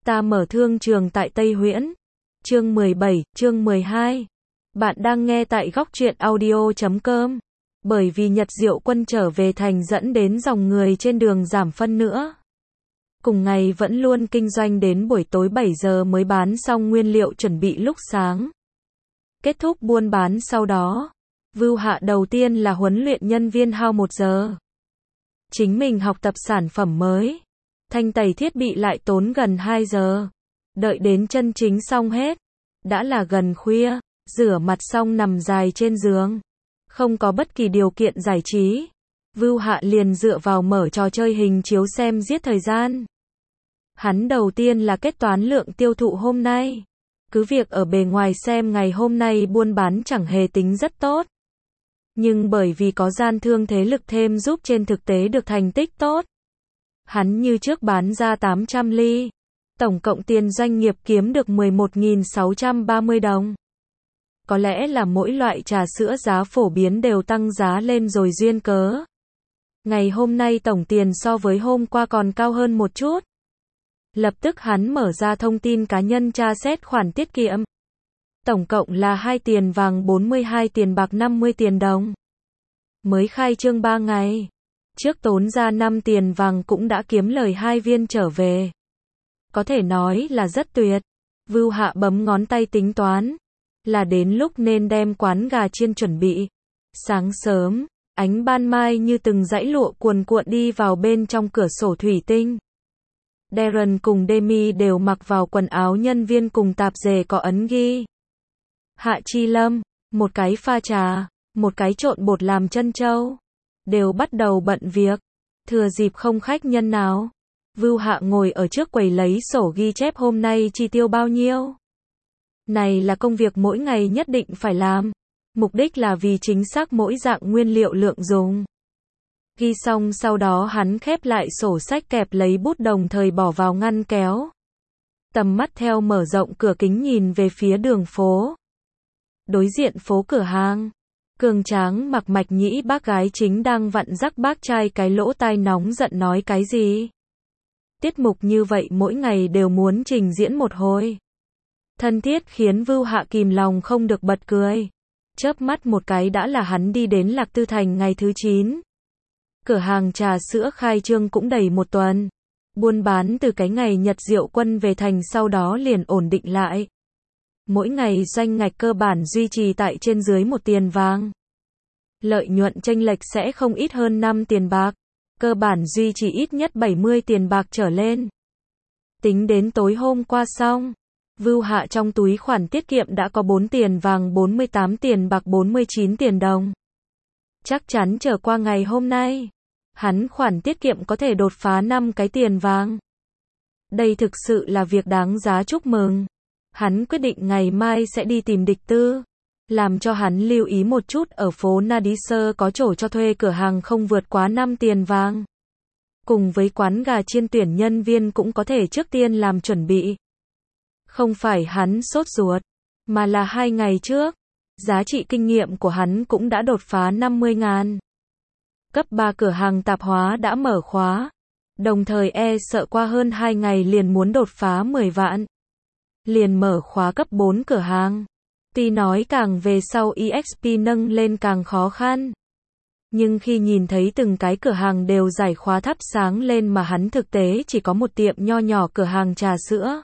Ta mở thương trường tại Tây Huyễn. Chương 17, chương 12. Bạn đang nghe tại góc truyện audio.com. Bởi vì Nhật Diệu Quân trở về thành dẫn đến dòng người trên đường giảm phân nữa. Cùng ngày vẫn luôn kinh doanh đến buổi tối 7 giờ mới bán xong nguyên liệu chuẩn bị lúc sáng. Kết thúc buôn bán sau đó. Vưu Hạ đầu tiên là huấn luyện nhân viên hao 1 giờ. Chính mình học tập sản phẩm mới. Thanh tẩy thiết bị lại tốn gần 2 giờ. Đợi đến chân chính xong hết. Đã là gần khuya, rửa mặt xong nằm dài trên giường. Không có bất kỳ điều kiện giải trí. Vưu Hạ liền dựa vào mở trò chơi hình chiếu xem giết thời gian. Hắn đầu tiên là kết toán lượng tiêu thụ hôm nay. Cứ việc ở bề ngoài xem ngày hôm nay buôn bán chẳng hề tính rất tốt. Nhưng bởi vì có gian thương thế lực thêm giúp trên thực tế được thành tích tốt. Hắn như trước bán ra 800 ly. Tổng cộng tiền doanh nghiệp kiếm được 11.630 đồng. Có lẽ là mỗi loại trà sữa giá phổ biến đều tăng giá lên rồi duyên cớ. Ngày hôm nay tổng tiền so với hôm qua còn cao hơn một chút. Lập tức hắn mở ra thông tin cá nhân tra xét khoản tiết kiệm. Tổng cộng là 2 tiền vàng 42 tiền bạc 50 tiền đồng. Mới khai trương 3 ngày. Trước tốn ra 5 tiền vàng cũng đã kiếm lời 2 viên trở về. Có thể nói là rất tuyệt. Vưu Hạ bấm ngón tay tính toán. Là đến lúc nên đem quán gà chiên chuẩn bị. Sáng sớm, ánh ban mai như từng dãy lụa cuồn cuộn đi vào bên trong cửa sổ thủy tinh. Darren cùng Demi đều mặc vào quần áo nhân viên cùng tạp dề có ấn ghi. Hạ Chi Lâm, một cái pha trà, một cái trộn bột làm chân trâu. Đều bắt đầu bận việc. Thừa dịp không khách nhân nào. Vưu Hạ ngồi ở trước quầy lấy sổ ghi chép hôm nay chi tiêu bao nhiêu. Này là công việc mỗi ngày nhất định phải làm. Mục đích là vì chính xác mỗi dạng nguyên liệu lượng dùng. Ghi xong sau đó hắn khép lại sổ sách kẹp lấy bút đồng thời bỏ vào ngăn kéo. Tầm mắt theo mở rộng cửa kính nhìn về phía đường phố. Đối diện phố cửa hàng. Cường tráng mặc mạch nhĩ bác gái chính đang vặn rắc bác trai cái lỗ tai nóng giận nói cái gì. Tiết mục như vậy mỗi ngày đều muốn trình diễn một hồi. Thân thiết khiến Vưu Hạ kìm lòng không được bật cười. Chớp mắt một cái đã là hắn đi đến Lạc Tư Thành ngày thứ 9. Cửa hàng trà sữa khai trương cũng đầy 1 tuần. Buôn bán từ cái ngày Nhật Diệu Quân về thành sau đó liền ổn định lại. Mỗi ngày doanh ngạch cơ bản duy trì tại trên dưới 1 tiền vàng. Lợi nhuận chênh lệch sẽ không ít hơn 5 tiền bạc. Cơ bản duy trì ít nhất 70 tiền bạc trở lên. Tính đến tối hôm qua xong. Vưu Hạ trong túi khoản tiết kiệm đã có 4 tiền vàng 48 tiền bạc 49 tiền đồng. Chắc chắn trở qua ngày hôm nay. Hắn khoản tiết kiệm có thể đột phá 5 cái tiền vàng. Đây thực sự là việc đáng giá chúc mừng. Hắn quyết định ngày mai sẽ đi tìm địch tư. Làm cho hắn lưu ý một chút ở phố Nadisơ có chỗ cho thuê cửa hàng không vượt quá 5 tiền vàng. Cùng với quán gà chiên tuyển nhân viên cũng có thể trước tiên làm chuẩn bị. Không phải hắn sốt ruột, mà là 2 ngày trước. Giá trị kinh nghiệm của hắn cũng đã đột phá 50.000. Cấp 3 cửa hàng tạp hóa đã mở khóa. Đồng thời sợ qua hơn 2 ngày liền muốn đột phá 10 vạn. Liền mở khóa cấp 4 cửa hàng. Tuy nói càng về sau EXP nâng lên càng khó khăn. Nhưng khi nhìn thấy từng cái cửa hàng đều giải khóa thắp sáng lên mà hắn thực tế chỉ có một tiệm nho nhỏ cửa hàng trà sữa.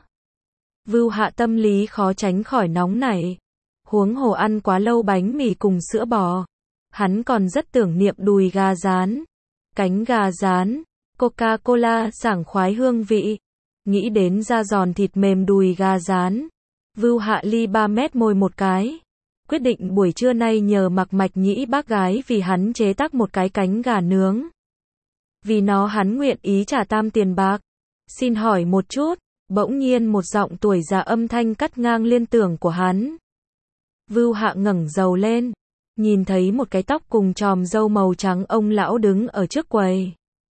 Vưu Hạ tâm lý khó tránh khỏi nóng nảy. Huống hồ ăn quá lâu bánh mì cùng sữa bò. Hắn còn rất tưởng niệm đùi gà rán, cánh gà rán, Coca-Cola sảng khoái hương vị. Nghĩ đến da giòn thịt mềm đùi gà rán. Vưu Hạ ly 3 mét môi một cái. Quyết định buổi trưa nay nhờ mặc mạch nhĩ bác gái vì hắn chế tác một cái cánh gà nướng. Vì nó hắn nguyện ý trả 3 tiền bạc. Xin hỏi một chút, bỗng nhiên một giọng tuổi già âm thanh cắt ngang liên tưởng của hắn. Vưu Hạ ngẩng đầu lên. Nhìn thấy một cái tóc cùng chòm râu màu trắng ông lão đứng ở trước quầy.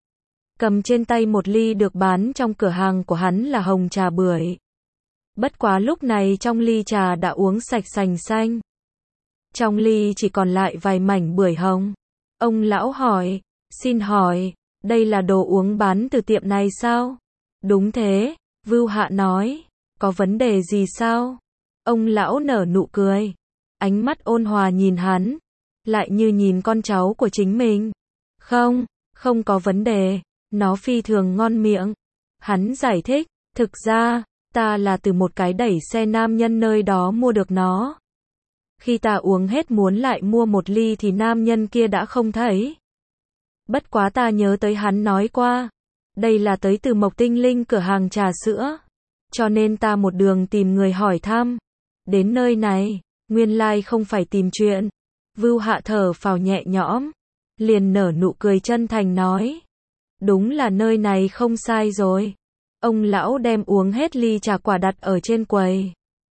Cầm trên tay một ly được bán trong cửa hàng của hắn là hồng trà bưởi. Bất quá lúc này trong ly trà đã uống sạch sành xanh. Trong ly chỉ còn lại vài mảnh bưởi hồng. Ông lão hỏi, xin hỏi, đây là đồ uống bán từ tiệm này sao? Đúng thế, Vưu Hạ nói, có vấn đề gì sao? Ông lão nở nụ cười, ánh mắt ôn hòa nhìn hắn, lại như nhìn con cháu của chính mình. Không, không có vấn đề, nó phi thường ngon miệng. Hắn giải thích, thực ra, ta là từ một cái đẩy xe nam nhân nơi đó mua được nó. Khi ta uống hết muốn lại mua một ly thì nam nhân kia đã không thấy. Bất quá ta nhớ tới hắn nói qua, đây là tới từ Mộc Tinh Linh cửa hàng trà sữa. Cho nên ta một đường tìm người hỏi thăm. Đến nơi này, nguyên lai không phải tìm chuyện. Vưu Hạ thở phào nhẹ nhõm, liền nở nụ cười chân thành nói. Đúng là nơi này không sai rồi. Ông lão đem uống hết ly trà quả đặt ở trên quầy.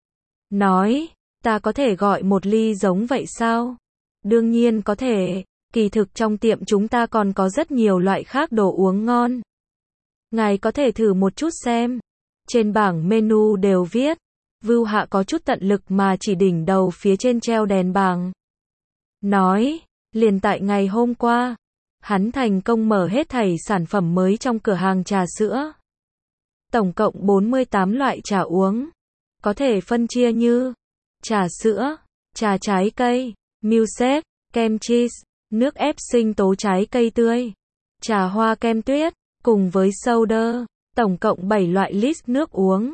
Nói, ta có thể gọi một ly giống vậy sao? Đương nhiên có thể, kỳ thực trong tiệm chúng ta còn có rất nhiều loại khác đồ uống ngon. Ngài có thể thử một chút xem. Trên bảng menu đều viết. Vưu Hạ có chút tận lực mà chỉ đỉnh đầu phía trên treo đèn bảng. Nói, liền tại ngày hôm qua, hắn thành công mở hết thảy sản phẩm mới trong cửa hàng trà sữa. Tổng cộng 48 loại trà uống. Có thể phân chia như trà sữa, trà trái cây, milkshake, kem cheese, nước ép sinh tố trái cây tươi, trà hoa kem tuyết, cùng với soda. Tổng cộng 7 loại list nước uống,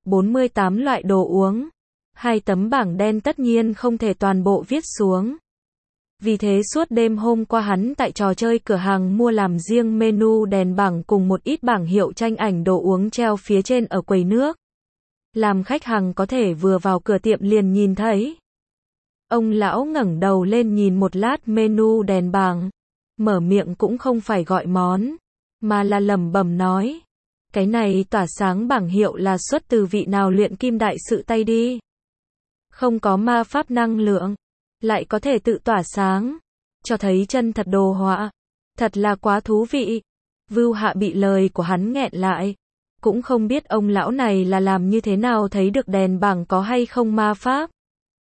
48 loại đồ uống. Hai tấm bảng đen tất nhiên không thể toàn bộ viết xuống. Vì thế suốt đêm hôm qua hắn tại trò chơi cửa hàng mua làm riêng menu đèn bảng cùng một ít bảng hiệu tranh ảnh đồ uống treo phía trên ở quầy nước. Làm khách hàng có thể vừa vào cửa tiệm liền nhìn thấy. Ông lão ngẩng đầu lên nhìn một lát menu đèn bảng, mở miệng cũng không phải gọi món, mà là lẩm bẩm nói. Cái này tỏa sáng bảng hiệu là xuất từ vị nào luyện kim đại sự tay đi. Không có ma pháp năng lượng, lại có thể tự tỏa sáng, cho thấy chân thật đồ họa. Thật là quá thú vị. Vưu Hạ bị lời của hắn nghẹn lại. Cũng không biết ông lão này là làm như thế nào thấy được đèn bảng có hay không ma pháp.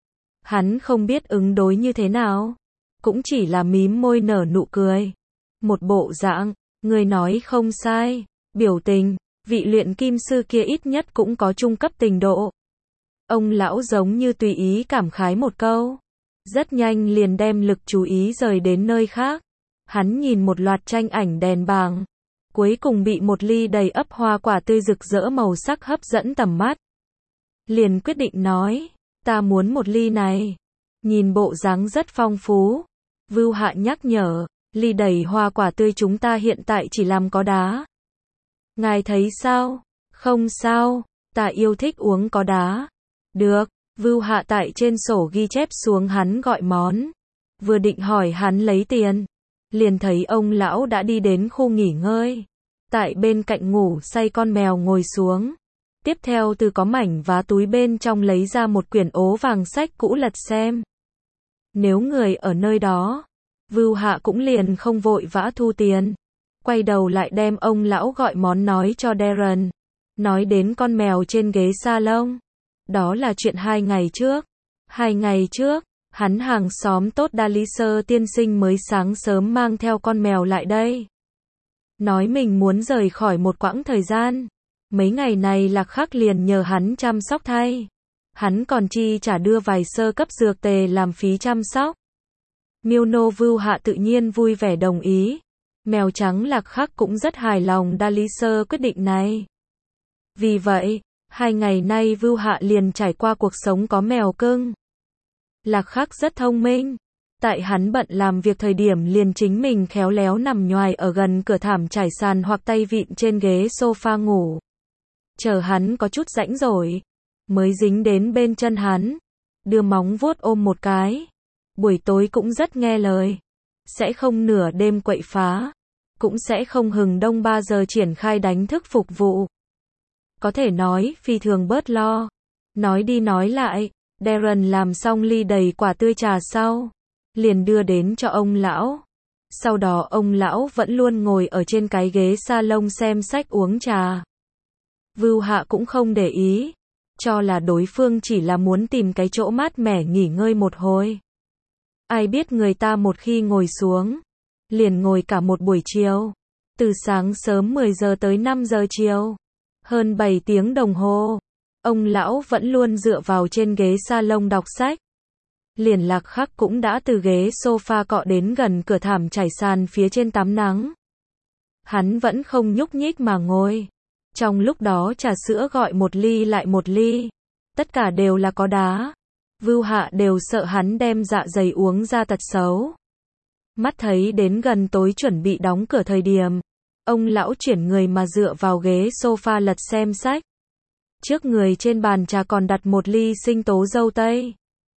Hắn không biết ứng đối như thế nào. Cũng chỉ là mím môi nở nụ cười. Một bộ dạng, người nói không sai, biểu tình, vị luyện kim sư kia ít nhất cũng có trung cấp trình độ. Ông lão giống như tùy ý cảm khái một câu. Rất nhanh liền đem lực chú ý rời đến nơi khác. Hắn nhìn một loạt tranh ảnh đèn bảng. Cuối cùng bị một ly đầy ắp hoa quả tươi rực rỡ màu sắc hấp dẫn tầm mắt. Liền quyết định nói, ta muốn một ly này. Nhìn bộ dáng rất phong phú. Vưu Hạ nhắc nhở, ly đầy hoa quả tươi chúng ta hiện tại chỉ làm có đá. Ngài thấy sao? Không sao, ta yêu thích uống có đá. Được, Vưu Hạ tại trên sổ ghi chép xuống hắn gọi món. Vừa định hỏi hắn lấy tiền, liền thấy ông lão đã đi đến khu nghỉ ngơi. Tại bên cạnh ngủ say con mèo ngồi xuống. Tiếp theo từ có mảnh vá túi bên trong lấy ra một quyển ố vàng sách cũ lật xem. Nếu người ở nơi đó, Vưu Hạ cũng liền không vội vã thu tiền. Quay đầu lại đem ông lão gọi món nói cho Darren. Nói đến con mèo trên ghế salon. Đó là chuyện 2 ngày trước. 2 ngày trước, hắn hàng xóm tốt Daliser tiên sinh mới sáng sớm mang theo con mèo lại đây. Nói mình muốn rời khỏi một quãng thời gian. Mấy ngày này Lạc Khắc liền nhờ hắn chăm sóc thay. Hắn còn chi trả đưa vài sơ cấp dược tề làm phí chăm sóc. Milno Vưu Hạ tự nhiên vui vẻ đồng ý. Mèo trắng Lạc Khắc cũng rất hài lòng Daliser quyết định này. Vì vậy, 2 ngày nay Vưu Hạ liền trải qua cuộc sống có mèo cưng. Lạc Khắc rất thông minh. Tại hắn bận làm việc thời điểm liền chính mình khéo léo nằm nhoài ở gần cửa thảm trải sàn hoặc tay vịn trên ghế sofa ngủ. Chờ hắn có chút rãnh rồi, mới dính đến bên chân hắn, đưa móng vuốt ôm một cái. Buổi tối cũng rất nghe lời, sẽ không nửa đêm quậy phá, cũng sẽ không hừng đông 3 giờ triển khai đánh thức phục vụ. Có thể nói phi thường bớt lo. Nói đi nói lại, Darren làm xong ly đầy quả tươi trà sau, liền đưa đến cho ông lão. Sau đó ông lão vẫn luôn ngồi ở trên cái ghế salon xem sách uống trà. Vưu Hạ cũng không để ý, cho là đối phương chỉ là muốn tìm cái chỗ mát mẻ nghỉ ngơi một hồi. Ai biết người ta một khi ngồi xuống, liền ngồi cả một buổi chiều, từ sáng sớm 10 giờ tới 5 giờ chiều. Hơn 7 tiếng đồng hồ, ông lão vẫn luôn dựa vào trên ghế salon đọc sách. Liền Lạc Khắc cũng đã từ ghế sofa cọ đến gần cửa thảm trải sàn phía trên tắm nắng. Hắn vẫn không nhúc nhích mà ngồi. Trong lúc đó trà sữa gọi một ly lại một ly. Tất cả đều là có đá. Vưu Hạ đều sợ hắn đem dạ dày uống ra tật xấu. Mắt thấy đến gần tối chuẩn bị đóng cửa thời điểm, ông lão chuyển người mà dựa vào ghế sofa lật xem sách. Trước người trên bàn trà còn đặt một ly sinh tố dâu tây.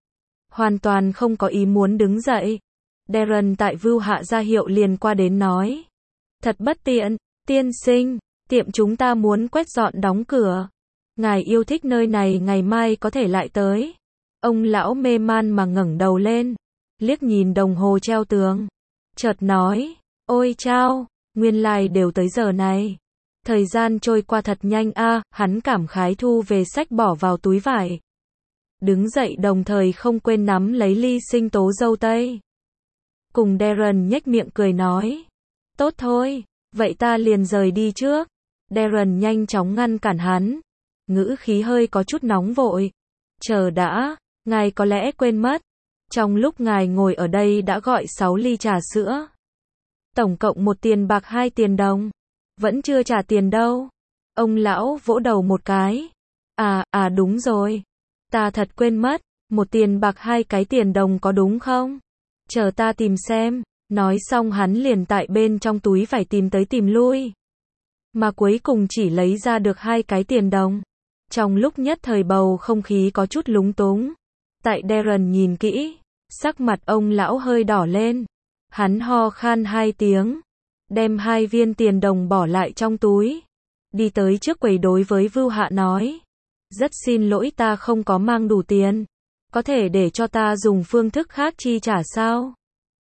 Hoàn toàn không có ý muốn đứng dậy. Darren tại Vưu Hạ ra hiệu liền qua đến nói. Thật bất tiện, tiên sinh, tiệm chúng ta muốn quét dọn đóng cửa. Ngài yêu thích nơi này ngày mai có thể lại tới. Ông lão mê man mà ngẩng đầu lên, liếc nhìn đồng hồ treo tường. Chợt nói, ôi chao, nguyên lai đều tới giờ này. Thời gian trôi qua thật nhanh a, hắn cảm khái thu về sách bỏ vào túi vải. Đứng dậy đồng thời không quên nắm lấy ly sinh tố dâu tây. Cùng Darren nhếch miệng cười nói. Tốt thôi, vậy ta liền rời đi trước. Darren nhanh chóng ngăn cản hắn. Ngữ khí hơi có chút nóng vội. Chờ đã, ngài có lẽ quên mất. Trong lúc ngài ngồi ở đây đã gọi 6 ly trà sữa. Tổng cộng 1 tiền bạc 2 tiền đồng. Vẫn chưa trả tiền đâu. Ông lão vỗ đầu một cái. Đúng rồi. Ta thật quên mất. 1 tiền bạc 2 cái tiền đồng có đúng không? Chờ ta tìm xem. Nói xong hắn liền tại bên trong túi phải tìm tới tìm lui. Mà cuối cùng chỉ lấy ra được 2 cái tiền đồng. Trong lúc nhất thời bầu không khí có chút lúng túng. Tại Darren nhìn kỹ, sắc mặt ông lão hơi đỏ lên. Hắn ho khan 2 tiếng, đem 2 viên tiền đồng bỏ lại trong túi. Đi tới trước quầy đối với Vưu Hạ nói. Rất xin lỗi ta không có mang đủ tiền. Có thể để cho ta dùng phương thức khác chi trả sao?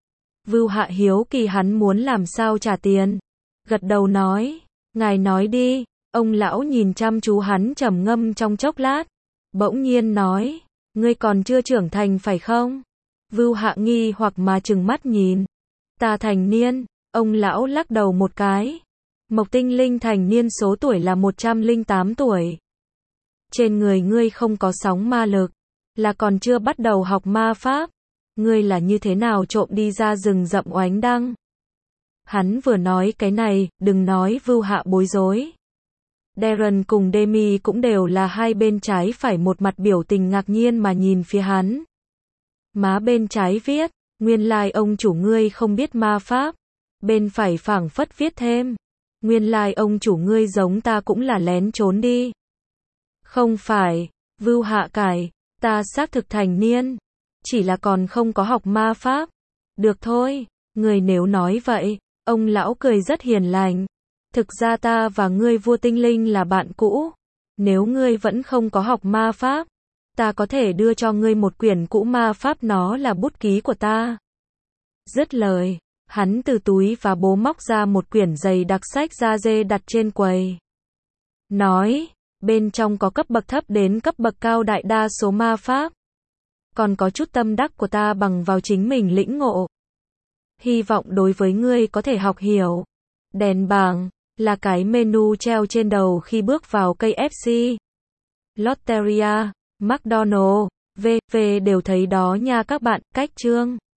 Vưu Hạ hiếu kỳ hắn muốn làm sao trả tiền. Gật đầu nói. Ngài nói đi. Ông lão nhìn chăm chú hắn trầm ngâm trong chốc lát. Bỗng nhiên nói. Ngươi còn chưa trưởng thành phải không? Vưu Hạ nghi hoặc mà trừng mắt nhìn. Ta thành niên. Ông lão lắc đầu một cái. Mộc Tinh Linh thành niên số tuổi là 108 tuổi. Trên người ngươi không có sóng ma lực. Là còn chưa bắt đầu học ma pháp. Ngươi là như thế nào trộm đi ra rừng rậm oánh đăng? Hắn vừa nói cái này, đừng nói Vưu Hạ bối rối. Darren cùng Demi cũng đều là hai bên trái phải một mặt biểu tình ngạc nhiên mà nhìn phía hắn. Má bên trái viết, nguyên lai ông chủ ngươi không biết ma pháp. Bên phải phảng phất viết thêm, nguyên lai ông chủ ngươi giống ta cũng là lén trốn đi. Không phải, Vưu Hạ cải, ta xác thực thành niên. Chỉ là còn không có học ma pháp. Được thôi, người nếu nói vậy, ông lão cười rất hiền lành. Thực ra ta và ngươi vua tinh linh là bạn cũ. Nếu ngươi vẫn không có học ma pháp, ta có thể đưa cho ngươi một quyển cũ ma pháp, nó là bút ký của ta. Dứt lời, hắn từ túi và bố móc ra một quyển dày đặc sách da dê đặt trên quầy. Nói, bên trong có cấp bậc thấp đến cấp bậc cao đại đa số ma pháp. Còn có chút tâm đắc của ta bằng vào chính mình lĩnh ngộ. Hy vọng đối với ngươi có thể học hiểu. Đèn bảng là cái menu treo trên đầu khi bước vào KFC, Lotteria, McDonald's, v.v. đều thấy đó nha các bạn. Cách chương